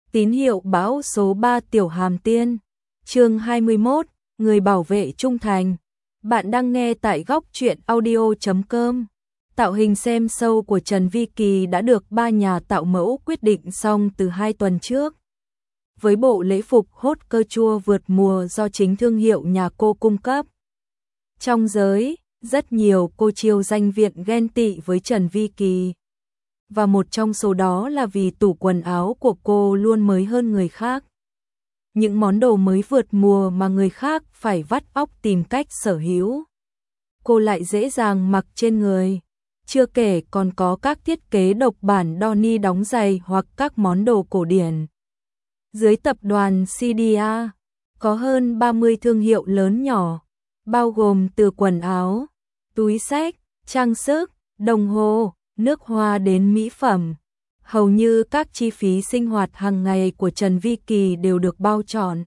Tín hiệu bão số 3 Tiểu Hàm Tiên. Chương 21, người bảo vệ trung thành. Bạn đang nghe tại góc truyện audio.com. Tạo hình xem show của Trần Vi Kỳ đã được 3 nhà tạo mẫu quyết định xong từ 2 tuần trước. Với bộ lễ phục hot cơ chua vượt mùa do chính thương hiệu nhà cô cung cấp. Trong giới, rất nhiều cô chiêu danh viện ghen tị với Trần Vi Kỳ. Và một trong số đó là vì tủ quần áo của cô luôn mới hơn người khác. Những món đồ mới vượt mùa mà người khác phải vắt óc tìm cách sở hữu, cô lại dễ dàng mặc trên người. Chưa kể còn có các thiết kế độc bản Donny đóng giày hoặc các món đồ cổ điển. Dưới tập đoàn CDA, có hơn 30 thương hiệu lớn nhỏ, bao gồm từ quần áo, túi xách, trang sức, đồng hồ, nước hoa đến mỹ phẩm. Hầu như các chi phí sinh hoạt hàng ngày của Trần Vi Kỳ đều được bao trọn.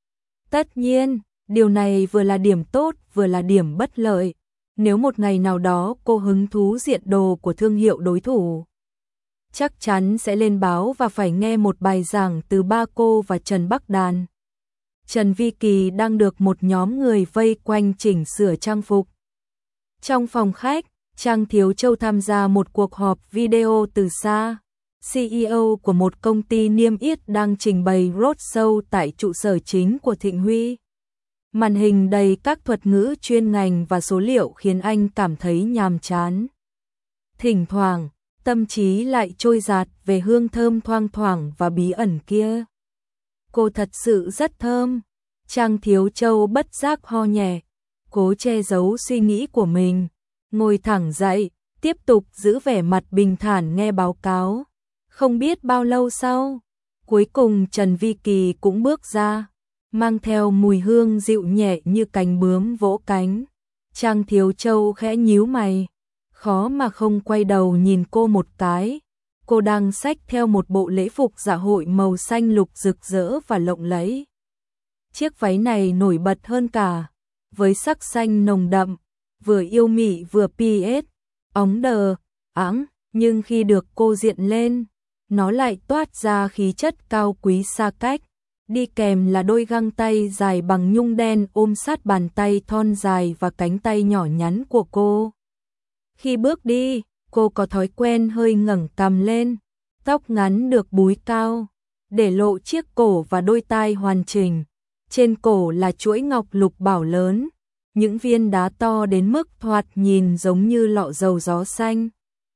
Tất nhiên, điều này vừa là điểm tốt vừa là điểm bất lợi. Nếu một ngày nào đó cô hứng thú diện đồ của thương hiệu đối thủ, chắc chắn sẽ lên báo và phải nghe một bài giảng từ ba cô và Trần Bắc Đàn. Trần Vi Kỳ đang được một nhóm người vây quanh chỉnh sửa trang phục. Trong phòng khách, Trang Thiếu Châu tham gia một cuộc họp video từ xa. CEO của một công ty niêm yết đang trình bày roadshow tại trụ sở chính của Thịnh Huy. Màn hình đầy các thuật ngữ chuyên ngành và số liệu khiến anh cảm thấy nhàm chán. Thỉnh thoảng, tâm trí lại trôi dạt về hương thơm thoang thoảng và bí ẩn kia. Cô thật sự rất thơm. Trang Thiếu Châu bất giác ho nhẹ, cố che giấu suy nghĩ của mình. Ngồi thẳng dậy, tiếp tục giữ vẻ mặt bình thản nghe báo cáo. Không biết bao lâu sau, cuối cùng Trần Vi Kỳ cũng bước ra, mang theo mùi hương dịu nhẹ như cánh bướm vỗ cánh. Trang Thiếu Châu khẽ nhíu mày, khó mà không quay đầu nhìn cô một cái. Cô đang xách theo một bộ lễ phục dạ hội màu xanh lục rực rỡ và lộng lẫy. Chiếc váy này nổi bật hơn cả, với sắc xanh nồng đậm, vừa yêu mị vừa PS, óng đờ, ẵng, nhưng khi được cô diện lên, nó lại toát ra khí chất cao quý xa cách. Đi kèm là đôi găng tay dài bằng nhung đen ôm sát bàn tay thon dài và cánh tay nhỏ nhắn của cô. Khi bước đi, cô có thói quen hơi ngẩng cằm lên, tóc ngắn được búi cao, để lộ chiếc cổ và đôi tai hoàn chỉnh. Trên cổ là chuỗi ngọc lục bảo lớn, những viên đá to đến mức thoạt nhìn giống như lọ dầu gió xanh.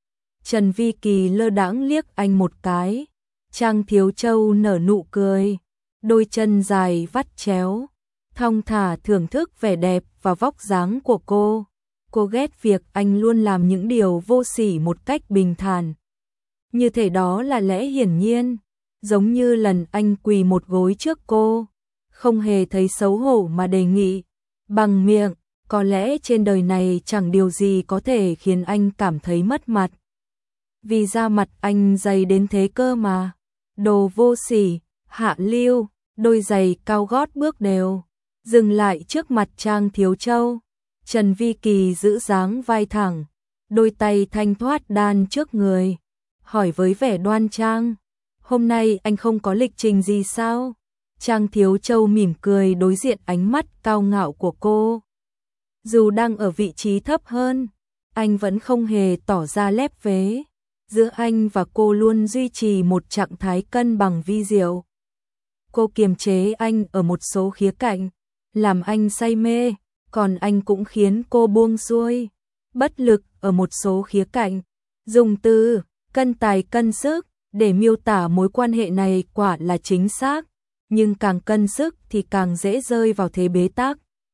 Trần Vi Kỳ lơ đãng liếc anh một cái. Trang Thiếu Châu nở nụ cười, đôi chân dài vắt chéo, thong thả thưởng thức vẻ đẹp và vóc dáng của cô. Cô ghét việc anh luôn làm những điều vô sỉ một cách bình thản. Như thể đó là lẽ hiển nhiên, giống như lần anh quỳ một gối trước cô, không hề thấy xấu hổ mà đề nghị bằng miệng. Có lẽ trên đời này chẳng điều gì có thể khiến anh cảm thấy mất mặt. Vì da mặt anh dày đến thế cơ mà. Đồ vô sỉ, hạ lưu, đôi giày cao gót bước đều, dừng lại trước mặt Trang Thiếu Châu. Trần Vi Kỳ giữ dáng vai thẳng, đôi tay thanh thoát đan trước người, hỏi với vẻ đoan trang, hôm nay anh không có lịch trình gì sao? Trang Thiếu Châu mỉm cười đối diện ánh mắt cao ngạo của cô. Dù đang ở vị trí thấp hơn, anh vẫn không hề tỏ ra lép vế. Giữa anh và cô luôn duy trì một trạng thái cân bằng vi diệu. Cô kiềm chế anh ở một số khía cạnh, làm anh say mê, còn anh cũng khiến cô buông xuôi, bất lực ở một số khía cạnh. Dùng từ cân tài cân sức để miêu tả mối quan hệ này quả là chính xác, nhưng càng cân sức thì càng dễ rơi vào thế bế tắc.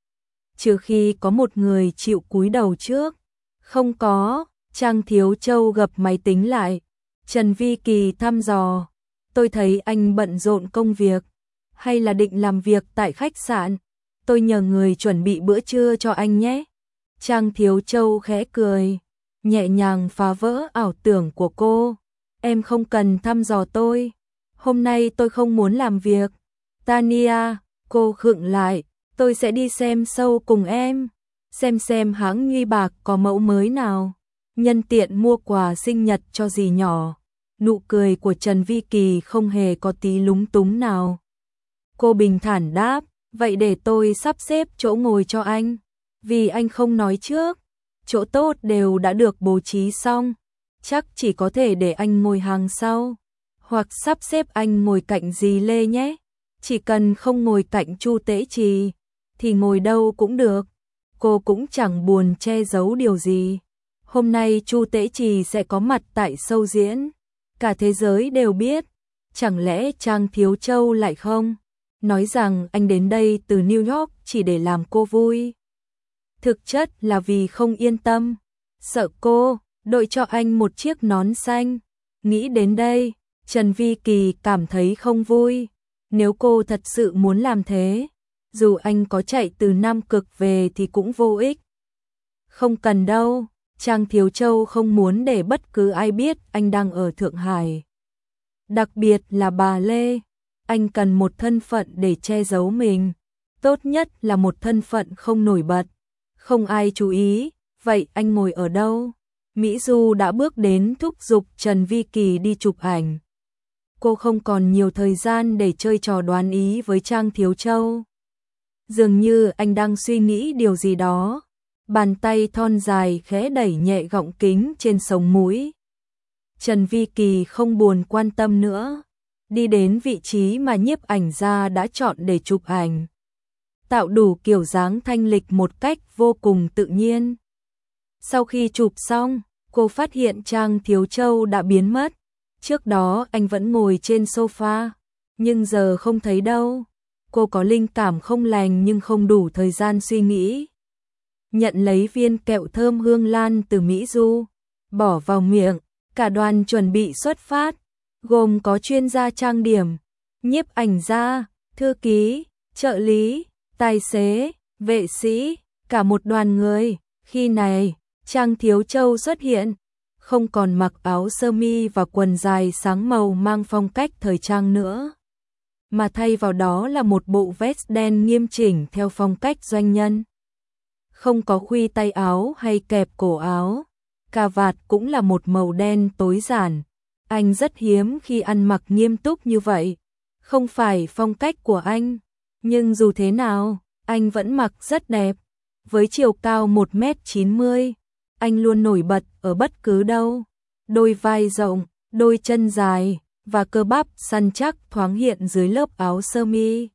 Trừ khi có một người chịu cúi đầu trước. Không có. Trang Thiếu Châu gập máy tính lại. Trần Vi Kỳ thăm dò, tôi thấy anh bận rộn công việc, hay là định làm việc tại khách sạn? Tôi nhờ người chuẩn bị bữa trưa cho anh nhé. Trang Thiếu Châu khẽ cười, nhẹ nhàng phá vỡ ảo tưởng của cô. Em không cần thăm dò tôi. Hôm nay tôi không muốn làm việc. Tania, cô khựng lại, tôi sẽ đi xem show cùng em. Xem hãng Nghi Bạc có mẫu mới nào. Nhân tiện mua quà sinh nhật cho dì nhỏ. Nụ cười của Trần Vi Kỳ không hề có tí lúng túng nào. Cô bình thản đáp, vậy để tôi sắp xếp chỗ ngồi cho anh. Vì anh không nói trước, chỗ tốt đều đã được bố trí xong, chắc chỉ có thể để anh ngồi hàng sau. Hoặc sắp xếp anh ngồi cạnh dì Lê nhé. Chỉ cần không ngồi cạnh Chu Tễ Trì, thì ngồi đâu cũng được. Cô cũng chẳng buồn che giấu điều gì. Hôm nay Chu Tễ Trì sẽ có mặt tại show diễn. Cả thế giới đều biết. Chẳng lẽ Trang Thiếu Châu lại không? Nói rằng anh đến đây từ New York chỉ để làm cô vui. Thực chất là vì không yên tâm. Sợ cô đội cho anh một chiếc nón xanh. Nghĩ đến đây, Trần Vi Kỳ cảm thấy không vui. Nếu cô thật sự muốn làm thế, dù anh có chạy từ Nam Cực về thì cũng vô ích. Không cần đâu, Trang Thiếu Châu không muốn để bất cứ ai biết anh đang ở Thượng Hải. Đặc biệt là bà Lê, anh cần một thân phận để che giấu mình. Tốt nhất là một thân phận không nổi bật, không ai chú ý. Vậy anh ngồi ở đâu? Mỹ Du đã bước đến thúc giục Trần Vi Kỳ đi chụp ảnh. Cô không còn nhiều thời gian để chơi trò đoán ý với Trang Thiếu Châu. Dường như anh đang suy nghĩ điều gì đó. Bàn tay thon dài khẽ đẩy nhẹ gọng kính trên sống mũi. Trần Vi Kỳ không buồn quan tâm nữa. Đi đến vị trí mà nhiếp ảnh gia đã chọn để chụp ảnh. Tạo đủ kiểu dáng thanh lịch một cách vô cùng tự nhiên. Sau khi chụp xong, cô phát hiện Trang Thiếu Châu đã biến mất. Trước đó anh vẫn ngồi trên sofa, nhưng giờ không thấy đâu. Cô có linh cảm không lành nhưng không đủ thời gian suy nghĩ. Nhận lấy viên kẹo thơm hương lan từ Mỹ Du, bỏ vào miệng. Cả đoàn chuẩn bị xuất phát, gồm có chuyên gia trang điểm, nhiếp ảnh gia, thư ký, trợ lý, tài xế, vệ sĩ, cả một đoàn người. Khi này, Trang Thiếu Châu xuất hiện, không còn mặc áo sơ mi và quần dài sáng màu mang phong cách thời trang nữa, mà thay vào đó là một bộ vest đen nghiêm chỉnh theo phong cách doanh nhân. Không có khuy tay áo hay kẹp cổ áo, cà vạt cũng là một màu đen tối giản. Anh rất hiếm khi ăn mặc nghiêm túc như vậy, không phải phong cách của anh, nhưng dù thế nào, anh vẫn mặc rất đẹp. Với chiều cao 1m90, anh luôn nổi bật ở bất cứ đâu. Đôi vai rộng, đôi chân dài và cơ bắp săn chắc thoáng hiện dưới lớp áo sơ mi.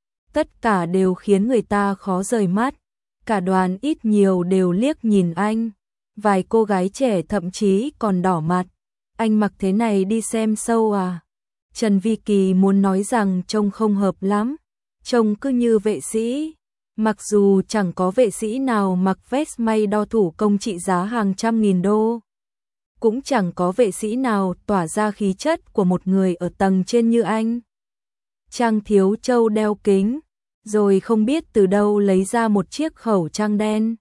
Tất cả đều khiến người ta khó rời mắt. Cả đoàn ít nhiều đều liếc nhìn anh. Vài cô gái trẻ thậm chí còn đỏ mặt. Anh mặc thế này đi xem show à? Trần Vi Kỳ muốn nói rằng trông không hợp lắm. Trông cứ như vệ sĩ. Mặc dù chẳng có vệ sĩ nào mặc vest may đo thủ công trị giá hàng trăm nghìn đô. Cũng chẳng có vệ sĩ nào tỏa ra khí chất của một người ở tầng trên như anh. Trang Thiếu Châu đeo kính, rồi không biết từ đâu lấy ra một chiếc khẩu trang đen.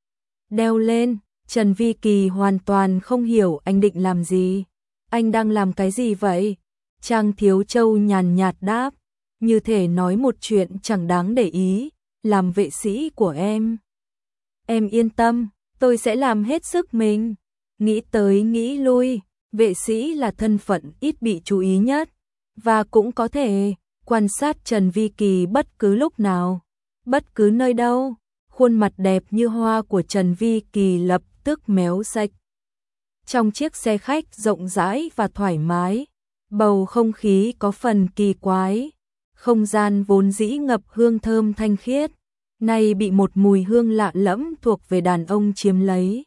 Đeo lên, Trần Vi Kỳ hoàn toàn không hiểu anh định làm gì. Anh đang làm cái gì vậy? Trang Thiếu Châu nhàn nhạt đáp, như thể nói một chuyện chẳng đáng để ý. Làm vệ sĩ của em. Em yên tâm, tôi sẽ làm hết sức mình. Nghĩ tới nghĩ lui, vệ sĩ là thân phận ít bị chú ý nhất, và cũng có thể quan sát Trần Vi Kỳ bất cứ lúc nào, bất cứ nơi đâu. Khuôn mặt đẹp như hoa của Trần Vi Kỳ lập tức méo sạch. Trong chiếc xe khách rộng rãi và thoải mái, bầu không khí có phần kỳ quái. Không gian vốn dĩ ngập hương thơm thanh khiết, nay bị một mùi hương lạ lẫm thuộc về đàn ông chiếm lấy.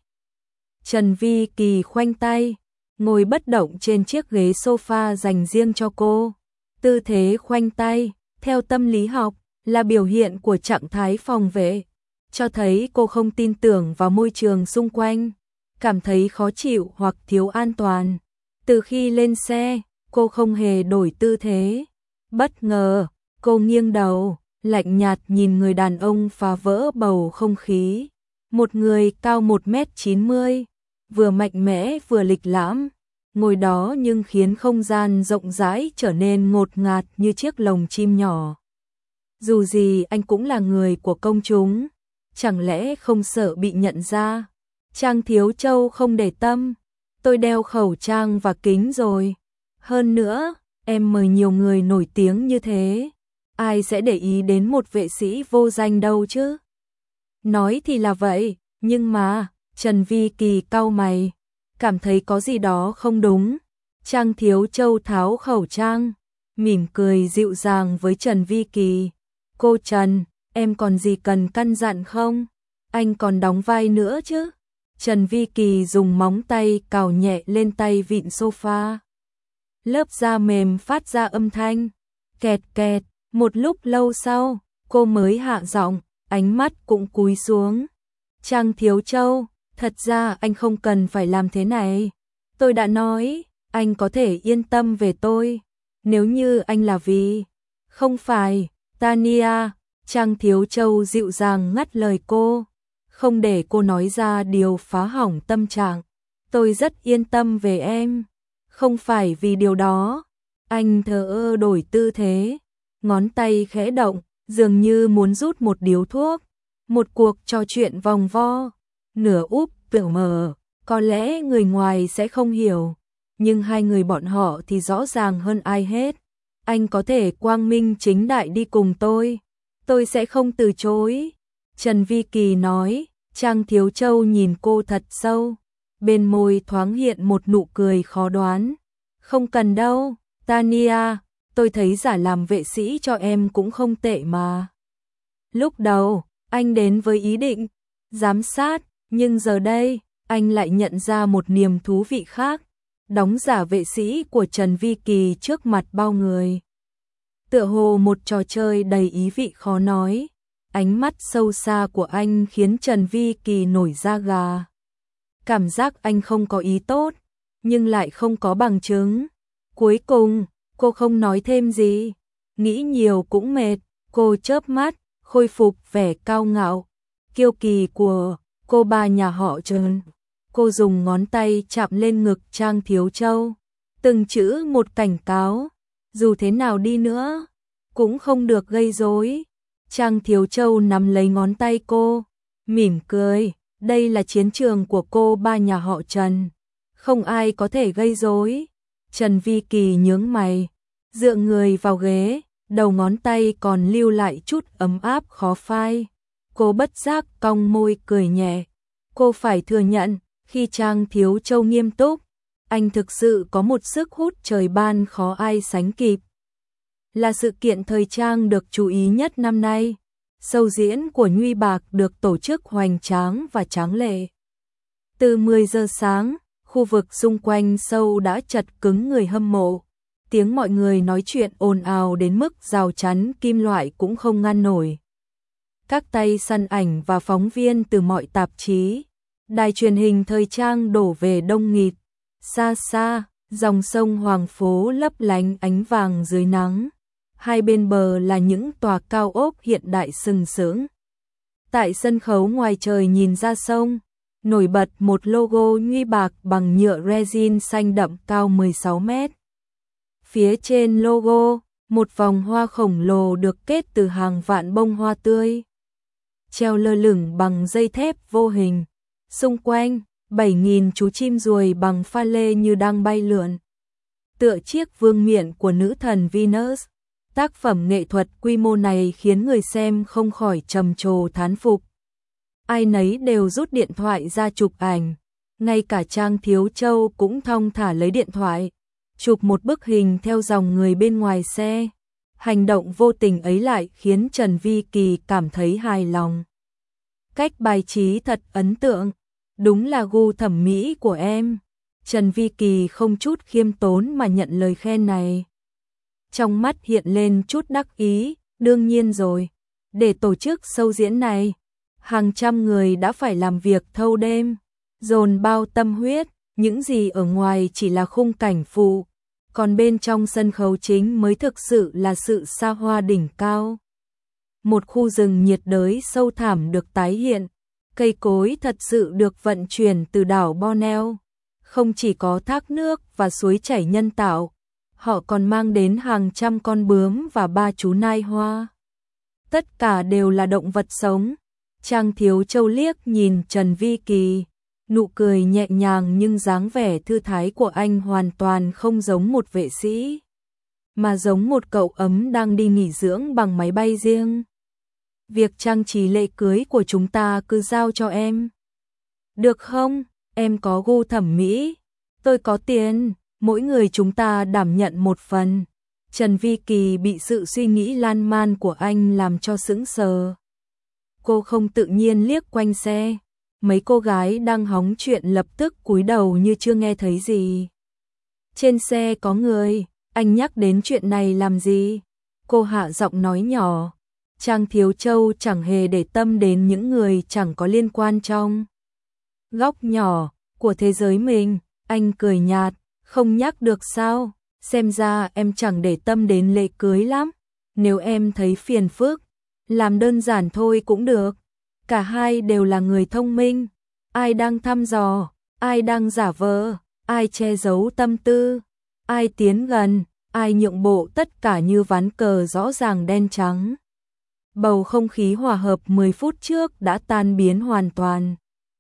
Trần Vi Kỳ khoanh tay, ngồi bất động trên chiếc ghế sofa dành riêng cho cô. Tư thế khoanh tay, theo tâm lý học, là biểu hiện của trạng thái phòng vệ, cho thấy cô không tin tưởng vào môi trường xung quanh, cảm thấy khó chịu hoặc thiếu an toàn. Từ khi lên xe, cô không hề đổi tư thế. Bất ngờ, cô nghiêng đầu, lạnh nhạt nhìn người đàn ông phá vỡ bầu không khí. Một người cao 1m90, vừa mạnh mẽ vừa lịch lãm, ngồi đó nhưng khiến không gian rộng rãi trở nên ngột ngạt như chiếc lồng chim nhỏ. Dù gì anh cũng là người của công chúng, chẳng lẽ không sợ bị nhận ra? Trang Thiếu Châu không để tâm, tôi đeo khẩu trang và kính rồi. Hơn nữa, em mời nhiều người nổi tiếng như thế, ai sẽ để ý đến một vệ sĩ vô danh đâu chứ? Nói thì là vậy, nhưng mà, Trần Vi Kỳ cau mày, cảm thấy có gì đó không đúng. Trang Thiếu Châu tháo khẩu trang, mỉm cười dịu dàng với Trần Vi Kỳ. Cô Trần, em còn gì cần căn dặn không? Anh còn đóng vai nữa chứ? Trần Vi Kỳ dùng móng tay cào nhẹ lên tay vịn sofa. Lớp da mềm phát ra âm thanh kẹt kẹt. Một lúc lâu sau, cô mới hạ giọng, ánh mắt cũng cúi xuống. Trang Thiếu Châu, thật ra anh không cần phải làm thế này. Tôi đã nói, anh có thể yên tâm về tôi. Nếu như anh là vì... Không phải, Tania, Trang Thiếu Châu dịu dàng ngắt lời cô, không để cô nói ra điều phá hỏng tâm trạng. Tôi rất yên tâm về em. Không phải vì điều đó. Anh thờ ơ đổi tư thế, ngón tay khẽ động, dường như muốn rút một điếu thuốc. Một cuộc trò chuyện vòng vo, nửa úp nửa mở, có lẽ người ngoài sẽ không hiểu, nhưng hai người bọn họ thì rõ ràng hơn ai hết. Anh có thể quang minh chính đại đi cùng tôi sẽ không từ chối. Trần Vi Kỳ nói. Trang Thiếu Châu nhìn cô thật sâu, bên môi thoáng hiện một nụ cười khó đoán. Không cần đâu, Tania, tôi thấy giả làm vệ sĩ cho em cũng không tệ mà. Lúc đầu, anh đến với ý định giám sát, nhưng giờ đây, anh lại nhận ra một niềm thú vị khác, đóng giả vệ sĩ của Trần Vi Kỳ trước mặt bao người. Tựa hồ một trò chơi đầy ý vị khó nói. Ánh mắt sâu xa của anh khiến Trần Vi Kỳ nổi da gà. Cảm giác anh không có ý tốt, nhưng lại không có bằng chứng. Cuối cùng, cô không nói thêm gì. Nghĩ nhiều cũng mệt, cô chớp mắt, khôi phục vẻ cao ngạo, kiêu kỳ của cô bà nhà họ Trần. Cô dùng ngón tay chạm lên ngực Trang Thiếu Châu. Từng chữ một cảnh cáo, dù thế nào đi nữa, cũng không được gây rối. Trang Thiếu Châu nắm lấy ngón tay cô, mỉm cười, đây là chiến trường của cô ba nhà họ Trần, không ai có thể gây rối. Trần Vi Kỳ nhướng mày, dựa người vào ghế, đầu ngón tay còn lưu lại chút ấm áp khó phai. Cô bất giác cong môi cười nhẹ. Cô phải thừa nhận, khi Trang Thiếu Châu nghiêm túc, anh thực sự có một sức hút trời ban khó ai sánh kịp. Là sự kiện thời trang được chú ý nhất năm nay. Show diễn của Nhuy Bạc được tổ chức hoành tráng và tráng lệ. Từ 10 giờ sáng, khu vực xung quanh show đã chật cứng người hâm mộ. Tiếng mọi người nói chuyện ồn ào đến mức rào chắn kim loại cũng không ngăn nổi. Các tay săn ảnh và phóng viên từ mọi tạp chí, đài truyền hình thời trang đổ về đông nghịt. Xa xa, dòng sông Hoàng Phố lấp lánh ánh vàng dưới nắng. Hai bên bờ là những tòa cao ốc hiện đại sừng sững. Tại sân khấu ngoài trời nhìn ra sông, nổi bật một logo Nhuy Bạc bằng nhựa resin xanh đậm cao 16 mét. Phía trên logo, một vòng hoa khổng lồ được kết từ hàng vạn bông hoa tươi, treo lơ lửng bằng dây thép vô hình. Xung quanh, 7.000 chú chim ruồi bằng pha lê như đang bay lượn, tựa chiếc vương miện của nữ thần Venus. Tác phẩm nghệ thuật quy mô này khiến người xem không khỏi trầm trồ thán phục. Ai nấy đều rút điện thoại ra chụp ảnh, ngay cả Trang Thiếu Châu cũng thong thả lấy điện thoại, chụp một bức hình theo dòng người bên ngoài xe. Hành động vô tình ấy lại khiến Trần Vi Kỳ cảm thấy hài lòng. Cách bài trí thật ấn tượng, đúng là gu thẩm mỹ của em. Trần Vi Kỳ không chút khiêm tốn mà nhận lời khen này. Trong mắt hiện lên chút đắc ý, đương nhiên rồi. Để tổ chức show diễn này, hàng trăm người đã phải làm việc thâu đêm, dồn bao tâm huyết, những gì ở ngoài chỉ là khung cảnh phụ, còn bên trong sân khấu chính mới thực sự là sự xa hoa đỉnh cao. Một khu rừng nhiệt đới sâu thẳm được tái hiện, cây cối thật sự được vận chuyển từ đảo Borneo. Không chỉ có thác nước và suối chảy nhân tạo, họ còn mang đến hàng trăm con bướm và 3 chú nai hoa. Tất cả đều là động vật sống. Trang Thiếu Châu liếc nhìn Trần Vi Kỳ, Nụ cười nhẹ nhàng nhưng dáng vẻ thư thái của anh hoàn toàn không giống một vệ sĩ, mà giống một cậu ấm đang đi nghỉ dưỡng bằng máy bay riêng. Việc trang trí lễ cưới của chúng ta cứ giao cho em. Được không? Em có gu thẩm mỹ, tôi có tiền, mỗi người chúng ta đảm nhận một phần. Trần Vi Kỳ bị sự suy nghĩ lan man của anh làm cho sững sờ. Cô không tự nhiên liếc quanh xe. Mấy cô gái đang hóng chuyện lập tức cúi đầu như chưa nghe thấy gì. Trên xe có người, anh nhắc đến chuyện này làm gì? Cô hạ giọng nói nhỏ. Trang Thiếu Châu chẳng hề để tâm đến những người chẳng có liên quan trong góc nhỏ của thế giới mình. Anh cười nhạt, không nhắc được sao? Xem ra em chẳng để tâm đến lễ cưới lắm. Nếu em thấy phiền phức, làm đơn giản thôi cũng được. Cả hai đều là người thông minh. Ai đang thăm dò, ai đang giả vờ, ai che giấu tâm tư, ai tiến gần, ai nhượng bộ, tất cả như ván cờ rõ ràng đen trắng. Bầu không khí hòa hợp 10 phút trước đã tan biến hoàn toàn.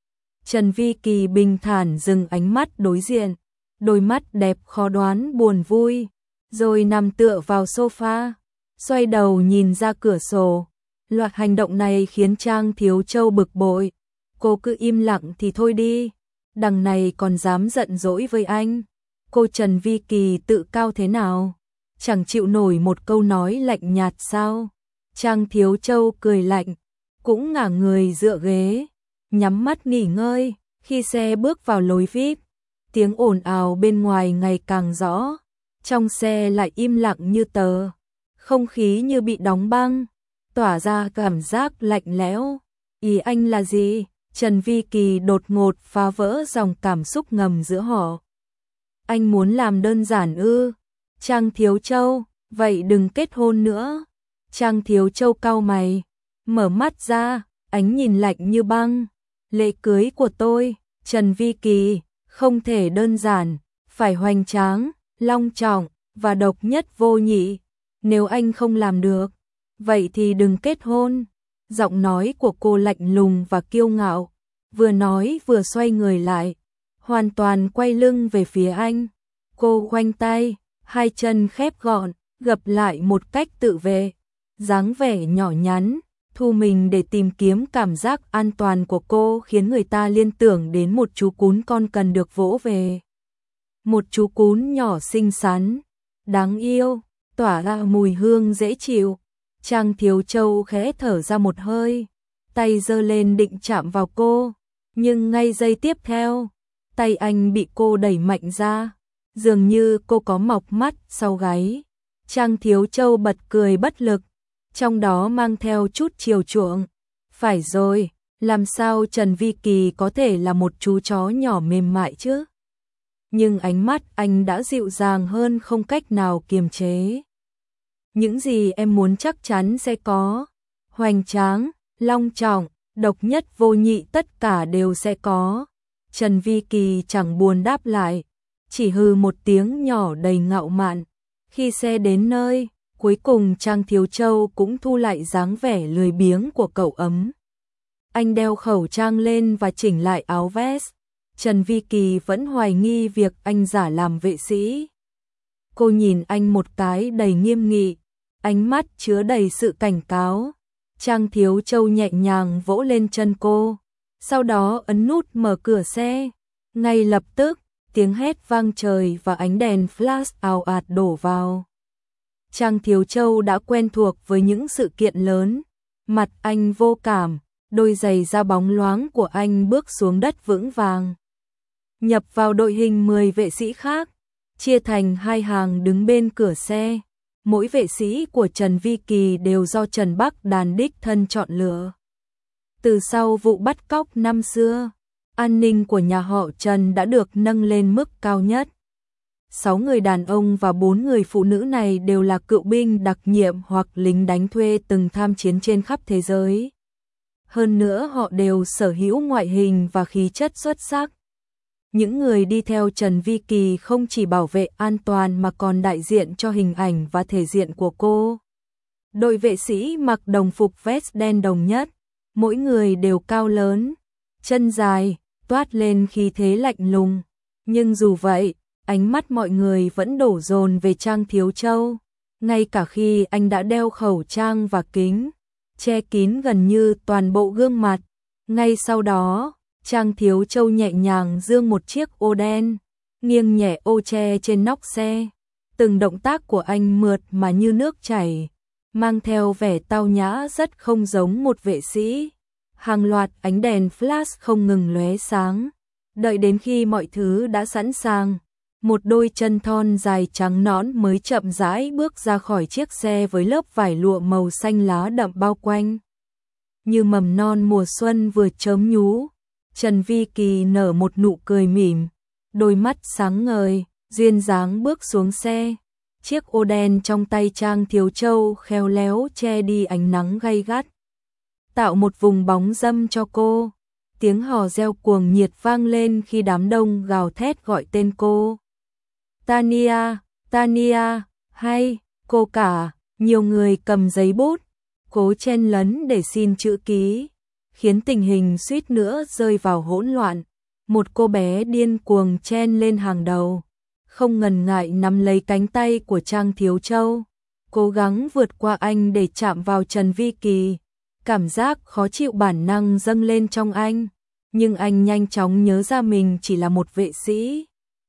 Trần Vi Kỳ bình thản dừng ánh mắt đối diện, đôi mắt đẹp khó đoán buồn vui, rồi nằm tựa vào sofa, xoay đầu nhìn ra cửa sổ. Loạt hành động này khiến Trang Thiếu Châu bực bội. Cô cứ im lặng thì thôi đi, đằng này còn dám giận dỗi với anh. Cô Trần Vi Kỳ tự cao thế nào, chẳng chịu nổi một câu nói lạnh nhạt sao? Trang Thiếu Châu cười lạnh, cũng ngả người dựa ghế, nhắm mắt nghỉ ngơi. Khi xe bước vào lối VIP, tiếng ồn ào bên ngoài ngày càng rõ, trong xe lại im lặng như tờ, không khí như bị đóng băng, tỏa ra cảm giác lạnh lẽo. Ý anh là gì? Trần Vi Kỳ đột ngột phá vỡ dòng cảm xúc ngầm giữa họ. Anh muốn làm đơn giản ư? Trang Thiếu Châu, vậy đừng kết hôn nữa. Trang Thiếu Châu cau mày, mở mắt ra, ánh nhìn lạnh như băng. Lễ cưới của tôi, Trần Vi Kỳ, không thể đơn giản, phải hoành tráng, long trọng và độc nhất vô nhị. Nếu anh không làm được, vậy thì đừng kết hôn. Giọng nói của cô lạnh lùng và kiêu ngạo, vừa nói vừa xoay người lại, hoàn toàn quay lưng về phía anh. Cô khoanh tay, hai chân khép gọn, gập lại một cách tự vệ, dáng vẻ nhỏ nhắn, thu mình để tìm kiếm cảm giác an toàn của cô khiến người ta liên tưởng đến một chú cún con cần được vỗ về. Một chú cún nhỏ xinh xắn, đáng yêu, tỏa ra mùi hương dễ chịu. Trang Thiếu Châu khẽ thở ra một hơi, tay giơ lên định chạm vào cô, nhưng ngay giây tiếp theo, tay anh bị cô đẩy mạnh ra, dường như cô có mọc mắt sau gáy. Trang Thiếu Châu bật cười bất lực, trong đó mang theo chút chiều chuộng. Phải rồi, làm sao Trần Vi Kỳ có thể là một chú chó nhỏ mềm mại chứ? Nhưng ánh mắt anh đã dịu dàng hơn không cách nào kiềm chế. Những gì em muốn chắc chắn sẽ có. Hoành tráng, long trọng, độc nhất vô nhị, tất cả đều sẽ có. Trần Vi Kỳ chẳng buồn đáp lại, chỉ hừ một tiếng nhỏ đầy ngạo mạn. Khi xe đến nơi, cuối cùng Trang Thiếu Châu cũng thu lại dáng vẻ lười biếng của cậu ấm. Anh đeo khẩu trang lên và chỉnh lại áo vest. Trần Vi Kỳ vẫn hoài nghi việc anh giả làm vệ sĩ. Cô nhìn anh một cái đầy nghiêm nghị, ánh mắt chứa đầy sự cảnh cáo. Trang Thiếu Châu nhẹ nhàng vỗ lên chân cô, sau đó ấn nút mở cửa xe. Ngay lập tức, tiếng hét vang trời và ánh đèn flash ào ạt đổ vào. Trang Thiếu Châu đã quen thuộc với những sự kiện lớn, mặt anh vô cảm, đôi giày da bóng loáng của anh bước xuống đất vững vàng. Nhập vào đội hình 10 vệ sĩ khác, chia thành hai hàng đứng bên cửa xe. Mỗi vệ sĩ của Trần Vi Kỳ đều do Trần Bắc Đàn đích thân chọn lựa. Từ sau vụ bắt cóc năm xưa, an ninh của nhà họ Trần đã được nâng lên mức cao nhất. 6 người đàn ông và 4 người phụ nữ này đều là cựu binh đặc nhiệm hoặc lính đánh thuê từng tham chiến trên khắp thế giới. Hơn nữa họ đều sở hữu ngoại hình và khí chất xuất sắc. Những người đi theo Trần Vi Kỳ không chỉ bảo vệ an toàn mà còn đại diện cho hình ảnh và thể diện của cô. Đội vệ sĩ mặc đồng phục vest đen đồng nhất, mỗi người đều cao lớn, chân dài, toát lên khí thế lạnh lùng. Nhưng dù vậy, ánh mắt mọi người vẫn đổ dồn về Trang Thiếu Châu. Ngay cả khi anh đã đeo khẩu trang và kính, che kín gần như toàn bộ gương mặt. Ngay sau đó, Trang Thiếu Châu nhẹ nhàng giương một chiếc ô đen, nghiêng nhẹ ô che trên nóc xe. Từng động tác của anh mượt mà như nước chảy, mang theo vẻ tao nhã rất không giống một vệ sĩ. Hàng loạt ánh đèn flash không ngừng lóe sáng. Đợi đến khi mọi thứ đã sẵn sàng, một đôi chân thon dài trắng nõn mới chậm rãi bước ra khỏi chiếc xe với lớp vải lụa màu xanh lá đậm bao quanh. Như mầm non mùa xuân vừa chớm nhú, Trần Vi Kỳ nở một nụ cười mỉm, đôi mắt sáng ngời, duyên dáng bước xuống xe. Chiếc ô đen trong tay Trang Thiếu Châu khéo léo che đi ánh nắng gay gắt, tạo một vùng bóng râm cho cô. Tiếng hò reo cuồng nhiệt vang lên khi đám đông gào thét gọi tên cô. Tania, Tania, hay, cô cả. Nhiều người cầm giấy bút, cố chen lấn để xin chữ ký, khiến tình hình suýt nữa rơi vào hỗn loạn. Một cô bé điên cuồng chen lên hàng đầu, không ngần ngại nắm lấy cánh tay của Trang Thiếu Châu, cố gắng vượt qua anh để chạm vào Trần Vi Kỳ. Cảm giác khó chịu bản năng dâng lên trong anh, nhưng anh nhanh chóng nhớ ra mình chỉ là một vệ sĩ.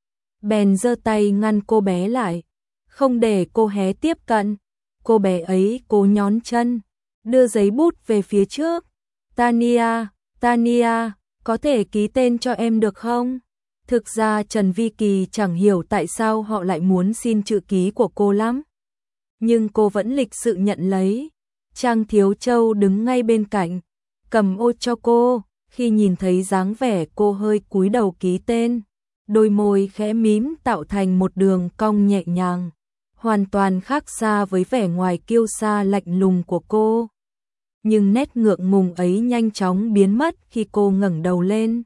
Bèn giơ tay ngăn cô bé lại, không để cô hé tiếp cận. Cô bé ấy cố nhón chân, đưa giấy bút về phía trước. Tania, Tania, có thể ký tên cho em được không? Thực ra Trần Vi Kỳ chẳng hiểu tại sao họ lại muốn xin chữ ký của cô lắm. Nhưng cô vẫn lịch sự nhận lấy. Trang Thiếu Châu đứng ngay bên cạnh, cầm ô cho cô. Khi nhìn thấy dáng vẻ cô hơi cúi đầu ký tên, đôi môi khẽ mím tạo thành một đường cong nhẹ nhàng, hoàn toàn khác xa với vẻ ngoài kiêu sa lạnh lùng của cô. Nhưng nét ngượng ngùng ấy nhanh chóng biến mất khi cô ngẩng đầu lên.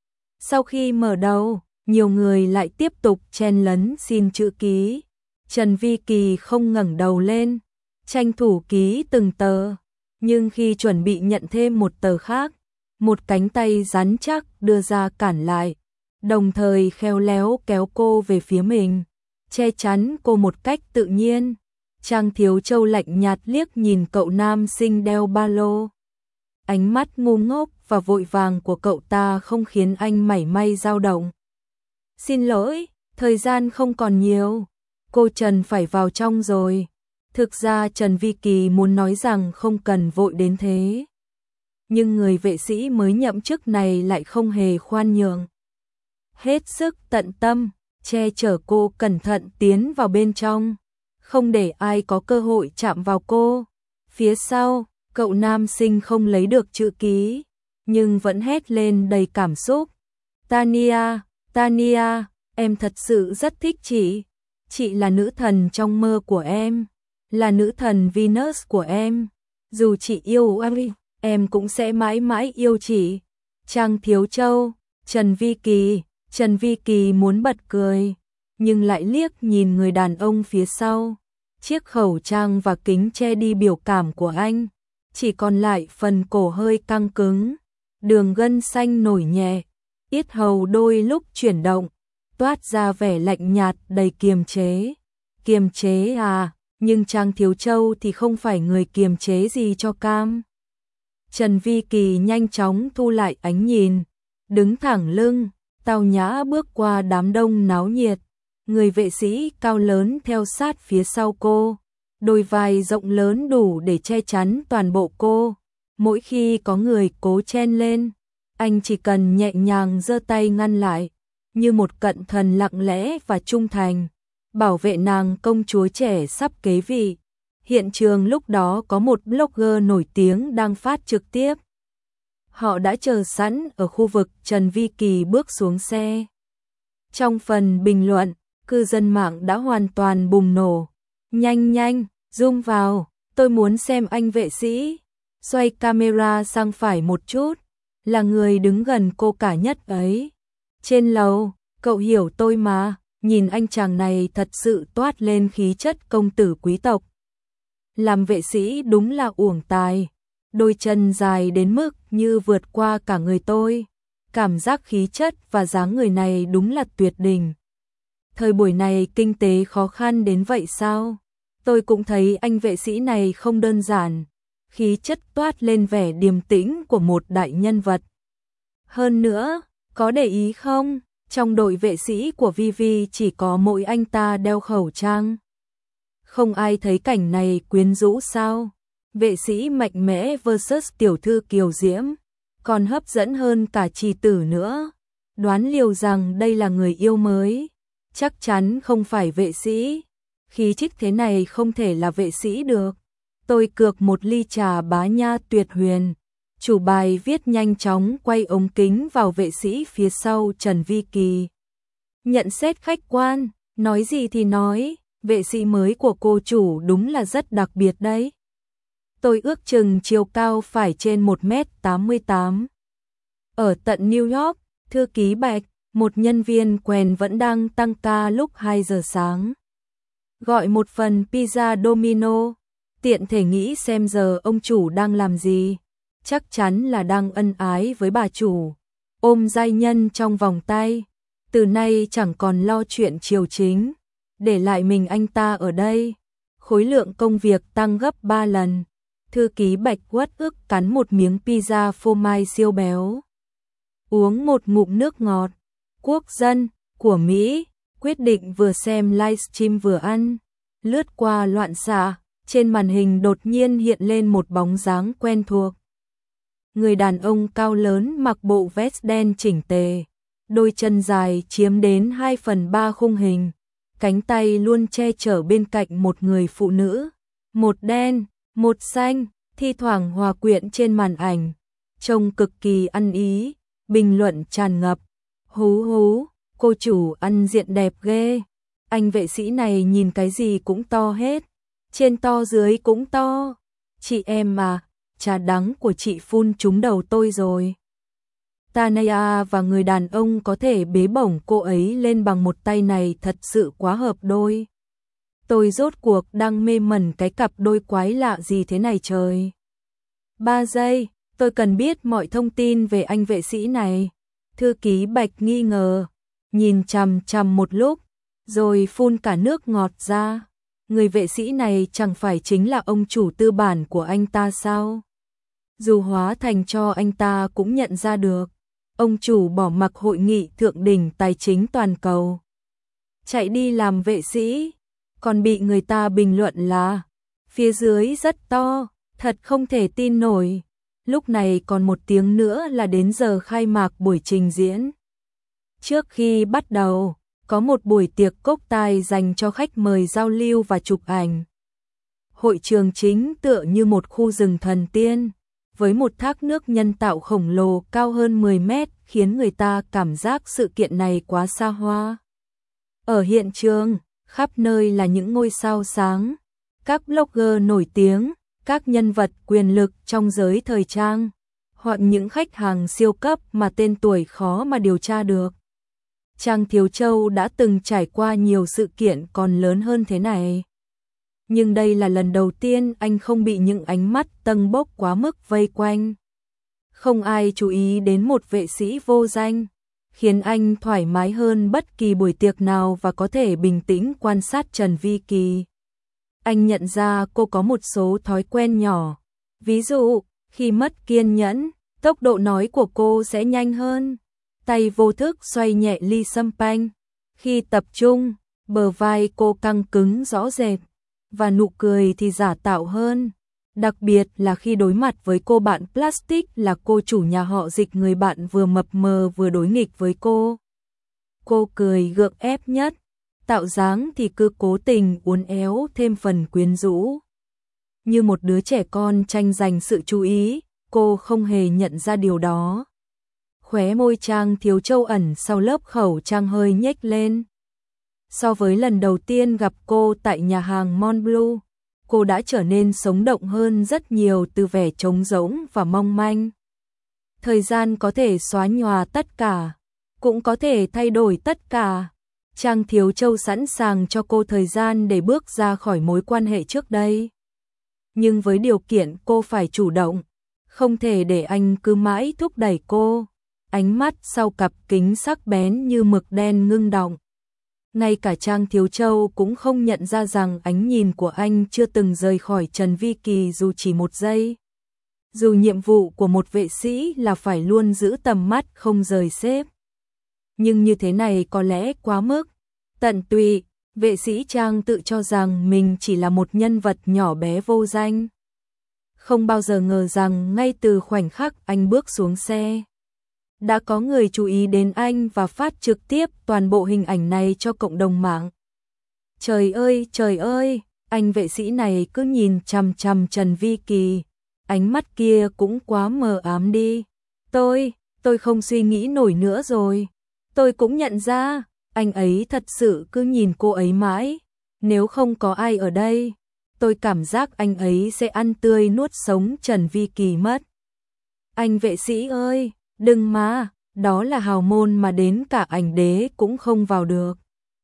Sau khi mở đầu, nhiều người lại tiếp tục chen lấn xin chữ ký. Trần Vi Kỳ không ngẩng đầu lên, tranh thủ ký từng tờ, nhưng khi chuẩn bị nhận thêm một tờ khác, một cánh tay rắn chắc đưa ra cản lại, đồng thời khéo léo kéo cô về phía mình, che chắn cô một cách tự nhiên. Trang Thiếu Châu lạnh nhạt liếc nhìn cậu nam sinh đeo ba lô. Ánh mắt ngu ngốc và vội vàng của cậu ta không khiến anh mảy may dao động. Xin lỗi, thời gian không còn nhiều, cô Trần phải vào trong rồi. Thực ra Trần Vi Kỳ muốn nói rằng không cần vội đến thế, nhưng người vệ sĩ mới nhậm chức này lại không hề khoan nhượng. Hết sức tận tâm, che chở cô cẩn thận tiến vào bên trong, không để ai có cơ hội chạm vào cô. Phía sau, cậu nam sinh không lấy được chữ ký, nhưng vẫn hét lên đầy cảm xúc. Tania, Tania, em thật sự rất thích chị. Chị là nữ thần trong mơ của em, là nữ thần Venus của em. Dù chị yêu em cũng sẽ mãi mãi yêu chị. Trang Thiếu Châu, Trần Vi Kỳ muốn bật cười, nhưng lại liếc nhìn người đàn ông phía sau. Chiếc khẩu trang và kính che đi biểu cảm của anh, chỉ còn lại phần cổ hơi căng cứng, đường gân xanh nổi nhẹ, yết hầu đôi lúc chuyển động, toát ra vẻ lạnh nhạt đầy kiềm chế. Kiềm chế à, nhưng Trang Thiếu Châu thì không phải người kiềm chế gì cho cam. Trần Vi Kỳ nhanh chóng thu lại ánh nhìn, đứng thẳng lưng, tao nhã bước qua đám đông náo nhiệt. Người vệ sĩ cao lớn theo sát phía sau cô, đôi vai rộng lớn đủ để che chắn toàn bộ cô. Mỗi khi có người cố chen lên, anh chỉ cần nhẹ nhàng giơ tay ngăn lại, như một cận thần lặng lẽ và trung thành, bảo vệ nàng công chúa trẻ sắp kế vị. Hiện trường lúc đó có một blogger nổi tiếng đang phát trực tiếp. Họ đã chờ sẵn ở khu vực Trần Vi Kỳ bước xuống xe. Trong phần bình luận, cư dân mạng đã hoàn toàn bùng nổ. Nhanh nhanh, zoom vào, tôi muốn xem anh vệ sĩ. Xoay camera sang phải một chút, là người đứng gần cô cả nhất ấy. Trên lầu, cậu hiểu tôi mà, nhìn anh chàng này thật sự toát lên khí chất công tử quý tộc. Làm vệ sĩ đúng là uổng tài, đôi chân dài đến mức như vượt qua cả người tôi. cảm giác khí chất và dáng người này đúng là tuyệt đỉnh. Thời buổi này kinh tế khó khăn đến vậy sao? Tôi cũng thấy anh vệ sĩ này không đơn giản, khí chất toát lên vẻ điềm tĩnh của một đại nhân vật. Hơn nữa, có để ý không, trong đội vệ sĩ của Vivi chỉ có mỗi anh ta đeo khẩu trang. Không ai thấy cảnh này quyến rũ sao? Vệ sĩ mạnh mẽ versus tiểu thư kiều diễm, còn hấp dẫn hơn cả trì tử nữa. Đoán liều rằng đây là người yêu mới, chắc chắn không phải vệ sĩ. Khí chất thế này không thể là vệ sĩ được. Tôi cược một ly trà Bá Nha Tuyệt Huyền. Chủ bài viết nhanh chóng quay ống kính vào vệ sĩ phía sau Trần Vi Kỳ. Nhận xét khách quan, nói gì thì nói, vệ sĩ mới của cô chủ đúng là rất đặc biệt đấy. Tôi ước chừng chiều cao phải trên 1m88. Ở tận New York, thư ký Bạch, một nhân viên quèn vẫn đang tăng ca lúc 2 giờ sáng. Gọi một phần pizza Domino, tiện thể nghĩ xem giờ ông chủ đang làm gì. Chắc chắn là đang ân ái với bà chủ, ôm giai nhân trong vòng tay. Từ nay chẳng còn lo chuyện triều chính, để lại mình anh ta ở đây. Khối lượng công việc tăng gấp 3 lần. Thư ký Bạch uất ức cắn một miếng pizza phô mai siêu béo. Uống một ngụm nước ngọt. Quốc dân của Mỹ quyết định vừa xem livestream vừa ăn. Lướt qua loạn xạ, trên màn hình đột nhiên hiện lên một bóng dáng quen thuộc. Người đàn ông cao lớn mặc bộ vest đen chỉnh tề, đôi chân dài chiếm đến 2/3 khung hình, cánh tay luôn che chở bên cạnh một người phụ nữ, một đen, một xanh, thi thoảng hòa quyện trên màn ảnh, trông cực kỳ ăn ý, bình luận tràn ngập. Hú hú, cô chủ ăn diện đẹp ghê, anh vệ sĩ này nhìn cái gì cũng to hết, trên to dưới cũng to, chị em mà. Trà đắng của chị phun trúng đầu tôi rồi. Tanaya và người đàn ông có thể bế bổng cô ấy lên bằng một tay này thật sự quá hợp đôi. Tôi rốt cuộc đang mê mẩn cái cặp đôi quái lạ gì thế này trời. 3 giây, tôi cần biết mọi thông tin về anh vệ sĩ này. Thư ký Bạch nghi ngờ, nhìn chằm chằm một lúc, rồi phun cả nước ngọt ra. Người vệ sĩ này chẳng phải chính là ông chủ tư bản của anh ta sao? Dù hóa thành cho anh ta cũng nhận ra được, ông chủ bỏ mặc hội nghị thượng đỉnh tài chính toàn cầu, chạy đi làm vệ sĩ, còn bị người ta bình luận là phía dưới rất to, thật không thể tin nổi. Lúc này còn 1 tiếng nữa là đến giờ khai mạc buổi trình diễn. Trước khi bắt đầu, có một buổi tiệc cốc tài dành cho khách mời giao lưu và chụp ảnh. Hội trường chính tựa như một khu rừng thần tiên, với một thác nước nhân tạo khổng lồ cao hơn 10 mét, khiến người ta cảm giác sự kiện này quá xa hoa. Ở hiện trường, khắp nơi là những ngôi sao sáng, các blogger nổi tiếng, các nhân vật quyền lực trong giới thời trang, hoặc những khách hàng siêu cấp mà tên tuổi khó mà điều tra được. Trang Thiếu Châu đã từng trải qua nhiều sự kiện còn lớn hơn thế này. Nhưng đây là lần đầu tiên anh không bị những ánh mắt tâng bốc quá mức vây quanh. Không ai chú ý đến một vệ sĩ vô danh, khiến anh thoải mái hơn bất kỳ buổi tiệc nào và có thể bình tĩnh quan sát Trần Vi Kỳ. Anh nhận ra cô có một số thói quen nhỏ. Ví dụ, khi mất kiên nhẫn, tốc độ nói của cô sẽ nhanh hơn. Tay vô thức xoay nhẹ ly sâm panh. Khi tập trung, bờ vai cô căng cứng rõ rệt, và nụ cười thì giả tạo hơn. Đặc biệt là khi đối mặt với cô bạn plastic là cô chủ nhà họ Dịch, người bạn vừa mập mờ vừa đối nghịch với cô. Cô cười gượng ép nhất, tạo dáng thì cứ cố tình uốn éo thêm phần quyến rũ. Như một đứa trẻ con tranh giành sự chú ý, cô không hề nhận ra điều đó. Khóe môi Trang Thiếu Châu ẩn sau lớp khẩu trang hơi nhếch lên. So với lần đầu tiên gặp cô tại nhà hàng Montblanc, cô đã trở nên sống động hơn rất nhiều, từ vẻ trống rỗng và mong manh. Thời gian có thể xóa nhòa tất cả, cũng có thể thay đổi tất cả. Trang Thiếu Châu sẵn sàng cho cô thời gian để bước ra khỏi mối quan hệ trước đây. Nhưng với điều kiện cô phải chủ động, không thể để anh cứ mãi thúc đẩy cô. ánh mắt sau cặp kính sắc bén như mực đen ngưng đọng. Ngay cả Trang Thiếu Châu cũng không nhận ra rằng ánh nhìn của anh chưa từng rời khỏi Trần Vi Kỳ dù chỉ một giây. Dù nhiệm vụ của một vệ sĩ là phải luôn giữ tầm mắt không rời sếp. Nhưng như thế này có lẽ quá mức. Tận tụy, vệ sĩ Trang tự cho rằng mình chỉ là một nhân vật nhỏ bé vô danh. Không bao giờ ngờ rằng ngay từ khoảnh khắc anh bước xuống xe, đã có người chú ý đến anh và phát trực tiếp toàn bộ hình ảnh này cho cộng đồng mạng. Trời ơi, anh vệ sĩ này cứ nhìn chằm chằm Trần Vi Kỳ, ánh mắt kia cũng quá mờ ám đi. Tôi không suy nghĩ nổi nữa rồi. Tôi cũng nhận ra, anh ấy thật sự cứ nhìn cô ấy mãi. Nếu không có ai ở đây, tôi cảm giác anh ấy sẽ ăn tươi nuốt sống Trần Vi Kỳ mất. Anh vệ sĩ ơi, đừng mà, đó là hào môn mà đến cả ảnh đế cũng không vào được.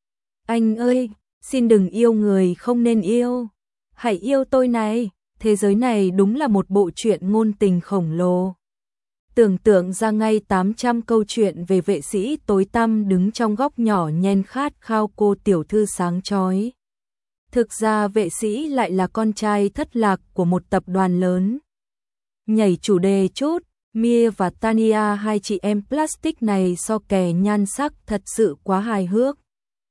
Anh ơi, xin đừng yêu người không nên yêu. Hãy yêu tôi này, thế giới này đúng là một bộ truyện ngôn tình khổng lồ. Tưởng tượng ra ngay 800 câu chuyện về vệ sĩ tối tăm đứng trong góc nhỏ nhen khát khao cô tiểu thư sáng chói. Thực ra vệ sĩ lại là con trai thất lạc của một tập đoàn lớn. Nhảy chủ đề chút, Mia và Tania, hai chị em plastic này so kè nhan sắc thật sự quá hài hước.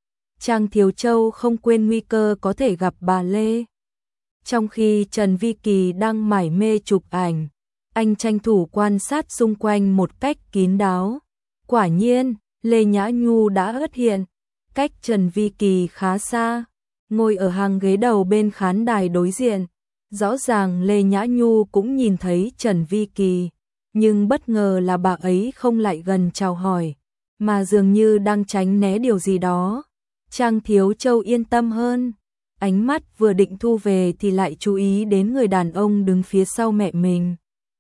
Trang Thiếu Châu không quên nguy cơ có thể gặp bà Lê. Trong khi Trần Vi Kỳ đang mải mê chụp ảnh, anh tranh thủ quan sát xung quanh một cách kín đáo. Quả nhiên, Lê Nhã Nhu đã xuất hiện, cách Trần Vi Kỳ khá xa, ngồi ở hàng ghế đầu bên khán đài đối diện. Rõ ràng Lê Nhã Nhu cũng nhìn thấy Trần Vi Kỳ, nhưng bất ngờ là bà ấy không lại gần chào hỏi, mà dường như đang tránh né điều gì đó. Trang Thiếu Châu yên tâm hơn, ánh mắt vừa định thu về thì lại chú ý đến người đàn ông đứng phía sau mẹ mình.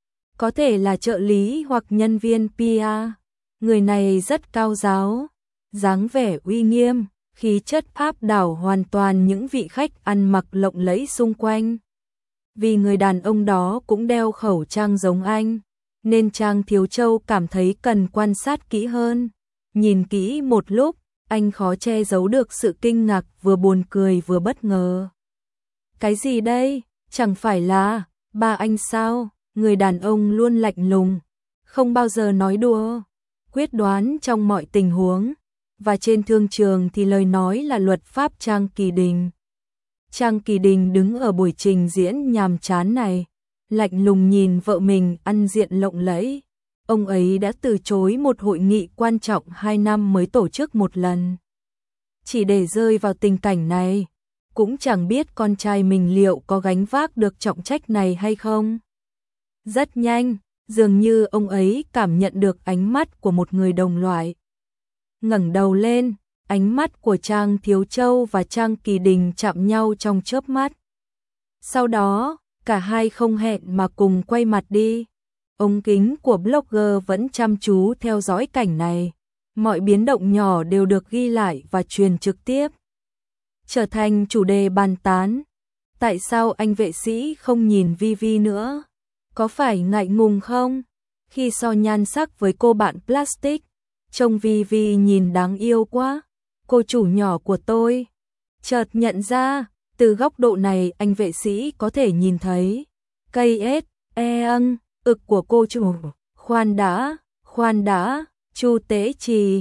Có thể là trợ lý hoặc nhân viên PR. Người này rất cao giáo, dáng vẻ uy nghiêm, khí chất áp đảo hoàn toàn những vị khách ăn mặc lộng lẫy xung quanh. Vì người đàn ông đó cũng đeo khẩu trang giống anh, nên Trang Thiếu Châu cảm thấy cần quan sát kỹ hơn. Nhìn kỹ một lúc, anh khó che giấu được sự kinh ngạc vừa buồn cười vừa bất ngờ. Cái gì đây? Chẳng phải là ba anh sao? Người đàn ông luôn lạnh lùng, không bao giờ nói đùa, quyết đoán trong mọi tình huống, và trên thương trường thì lời nói là luật pháp. Trang Kỳ Đình. Trang Kỳ Đình đứng ở buổi trình diễn nhàm chán này, lạnh lùng nhìn vợ mình ăn diện lộng lẫy. Ông ấy đã từ chối một hội nghị quan trọng 2 năm mới tổ chức một lần. Chỉ để rơi vào tình cảnh này, cũng chẳng biết con trai mình liệu có gánh vác được trọng trách này hay không. Rất nhanh, dường như ông ấy cảm nhận được ánh mắt của một người đồng loại. Ngẩng đầu lên, ánh mắt của Trang Thiếu Châu và Trang Kỳ Đình chạm nhau trong chớp mắt. Sau đó, cả hai không hẹn mà cùng quay mặt đi. Ống kính của blogger vẫn chăm chú theo dõi cảnh này. Mọi biến động nhỏ đều được ghi lại và truyền trực tiếp, trở thành chủ đề bàn tán. Tại sao anh vệ sĩ không nhìn Vi nữa? Có phải ngại ngùng không? Khi so nhan sắc với cô bạn plastic, trông Vi nhìn đáng yêu quá. Cô chủ nhỏ của tôi. Chợt nhận ra, từ góc độ này anh vệ sĩ có thể nhìn thấy cây ực của cô chủ. Khoan đã, Chu Tế Trì,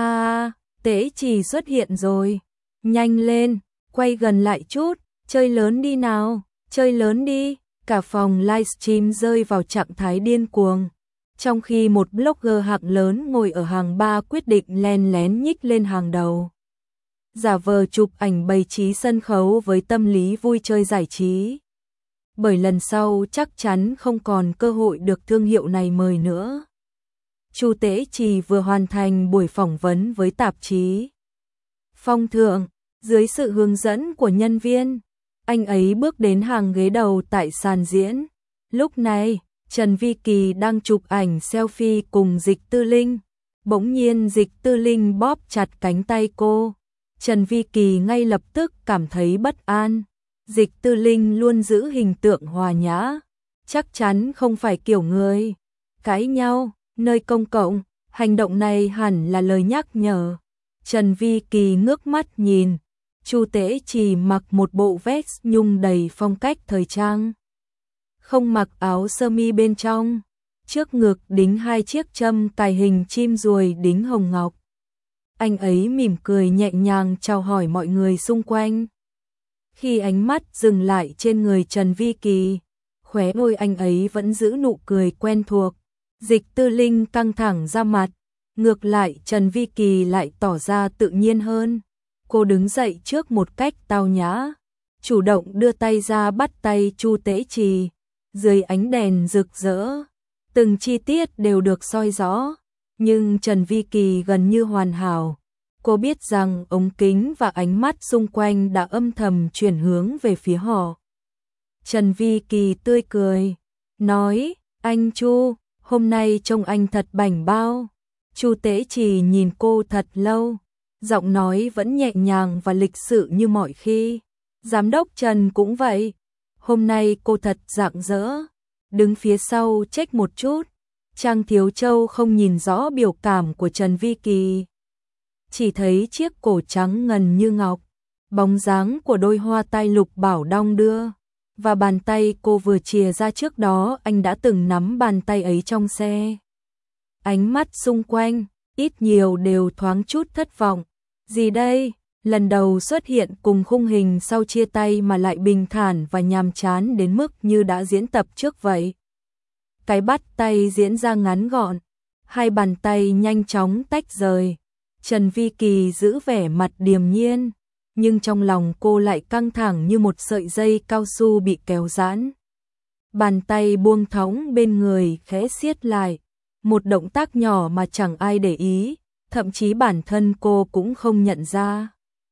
Tế Trì xuất hiện rồi. Nhanh lên, quay gần lại chút, chơi lớn đi nào, chơi lớn đi. Cả phòng livestream rơi vào trạng thái điên cuồng, trong khi một blogger hạng lớn ngồi ở hàng 3 quyết định len lén nhích lên hàng đầu, giả vờ chụp ảnh bày trí sân khấu với tâm lý vui chơi giải trí. Bởi lần sau chắc chắn không còn cơ hội được thương hiệu này mời nữa. Chu Tế Trì vừa hoàn thành buổi phỏng vấn với tạp chí Phong Thượng, dưới sự hướng dẫn của nhân viên. Anh ấy bước đến hàng ghế đầu tại sàn diễn. Lúc này, Trần Vi Kỳ đang chụp ảnh selfie cùng Dịch Tư Linh. Bỗng nhiên Dịch Tư Linh bóp chặt cánh tay cô. Trần Vi Kỳ ngay lập tức cảm thấy bất an. Dịch Tư Linh luôn giữ hình tượng hòa nhã, chắc chắn không phải kiểu người cãi nhau nơi công cộng Hành động này hẳn là lời nhắc nhở. Trần Vi Kỳ ngước mắt nhìn, Chu Tế Trì mặc một bộ vest nhung đầy phong cách thời trang. Không mặc áo sơ mi bên trong, trước ngực đính 2 chiếc châm cài hình chim ruồi đính hồng ngọc. Anh ấy mỉm cười nhẹ nhàng chào hỏi mọi người xung quanh. Khi ánh mắt dừng lại trên người Trần Vi Kỳ, khóe môi anh ấy vẫn giữ nụ cười quen thuộc. Dịch Tư Linh căng thẳng ra mặt, ngược lại Trần Vi Kỳ lại tỏ ra tự nhiên hơn. Cô đứng dậy trước một cách tao nhã, chủ động đưa tay ra bắt tay Chu Tế Trì. Dưới ánh đèn rực rỡ, từng chi tiết đều được soi rõ, nhưng Trần Vi Kỳ gần như hoàn hảo. Cô biết rằng ống kính và ánh mắt xung quanh đã âm thầm chuyển hướng về phía họ. Trần Vi Kỳ tươi cười, nói, anh Chu, hôm nay trông anh thật bảnh bao. Chu Tế Trì nhìn cô thật lâu, giọng nói vẫn nhẹ nhàng và lịch sự như mọi khi. Giám đốc Trần cũng vậy, hôm nay cô thật rạng rỡ. Đứng phía sau trách một chút, Trang Thiếu Châu không nhìn rõ biểu cảm của Trần Vi Kỳ. Chỉ thấy chiếc cổ trắng ngần như ngọc, bóng dáng của đôi hoa tai lục bảo đong đưa, và bàn tay cô vừa chìa ra trước đó anh đã từng nắm bàn tay ấy trong xe. Ánh mắt xung quanh, ít nhiều đều thoáng chút thất vọng. Gì đây? Lần đầu xuất hiện cùng khung hình sau chia tay mà lại bình thản và nhàm chán đến mức như đã diễn tập trước vậy. Cái bắt tay diễn ra ngắn gọn, hai bàn tay nhanh chóng tách rời. Trần Vi Kỳ giữ vẻ mặt điềm nhiên, nhưng trong lòng cô lại căng thẳng như một sợi dây cao su bị kéo giãn. Bàn tay buông thõng bên người khẽ siết lại, một động tác nhỏ mà chẳng ai để ý, thậm chí bản thân cô cũng không nhận ra.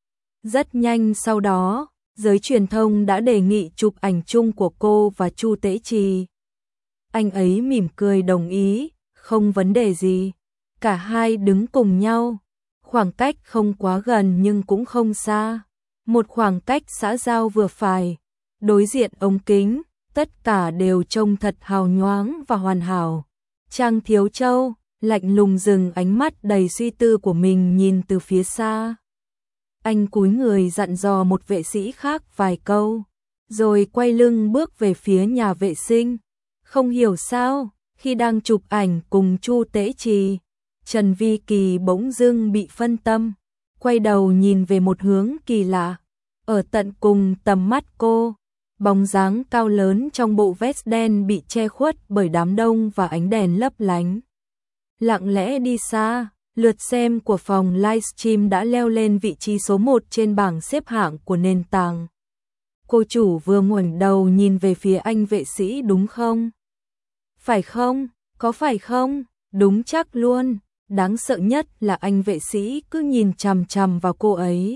Rất nhanh sau đó, giới truyền thông đã đề nghị chụp ảnh chung của cô và Chu Tế Trì. Anh ấy mỉm cười đồng ý, không vấn đề gì. Cả hai đứng cùng nhau, khoảng cách không quá gần nhưng cũng không xa. Một khoảng cách xã giao vừa phải, đối diện ống kính, tất cả đều trông thật hào nhoáng và hoàn hảo. Trang Thiếu Châu lạnh lùng dừng ánh mắt đầy suy tư của mình nhìn từ phía xa. Anh cúi người dặn dò một vệ sĩ khác vài câu, rồi quay lưng bước về phía nhà vệ sinh. Không hiểu sao, khi đang chụp ảnh cùng Chu Tế Trì, Trần Vi Kỳ bỗng dưng bị phân tâm, quay đầu nhìn về một hướng kỳ lạ. Ở tận cùng tầm mắt cô, bóng dáng cao lớn trong bộ vest đen bị che khuất bởi đám đông và ánh đèn lấp lánh. Lặng lẽ đi xa, lượt xem của phòng livestream đã leo lên vị trí số 1 trên bảng xếp hạng của nền tảng. Cô chủ vừa ngoảnh đầu nhìn về phía anh vệ sĩ đúng không? Phải không? Có phải không? Đúng chắc luôn. Đáng sợ nhất là anh vệ sĩ cứ nhìn chằm chằm vào cô ấy.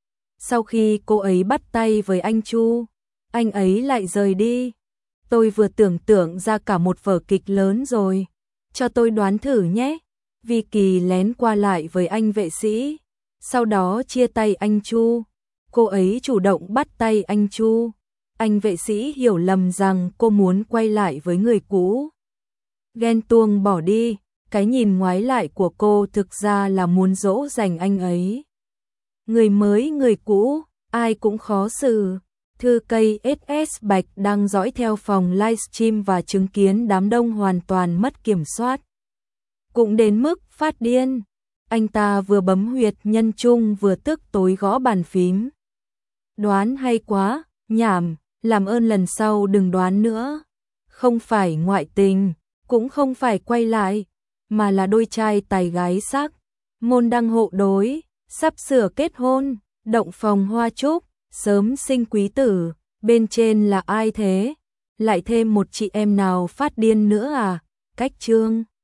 Sau khi cô ấy bắt tay với anh Chu, anh ấy lại rời đi. Tôi vừa tưởng tượng ra cả một vở kịch lớn rồi. Cho tôi đoán thử nhé. Vi Kỳ lén qua lại với anh vệ sĩ, sau đó chia tay anh Chu. Cô ấy chủ động bắt tay anh Chu. Anh vệ sĩ hiểu lầm rằng cô muốn quay lại với người cũ. Ghen tuông bỏ đi, cái nhìn ngoái lại của cô thực ra là muốn dỗ dành anh ấy. Người mới người cũ, ai cũng khó xử. Thư cây SS Bạch đang dõi theo phòng livestream và chứng kiến đám đông hoàn toàn mất kiểm soát. Cũng đến mức phát điên, anh ta vừa bấm huyệt nhân trung vừa tức tối gõ bàn phím. Đoán hay quá, nhảm, làm ơn lần sau đừng đoán nữa. Không phải ngoại tình, cũng không phải quay lại, mà là đôi trai tài gái sắc, môn đăng hộ đối, sắp sửa kết hôn, động phòng hoa trúc, sớm sinh quý tử, bên trên là ai thế? Lại thêm một chị em nào phát điên nữa à? Cách chương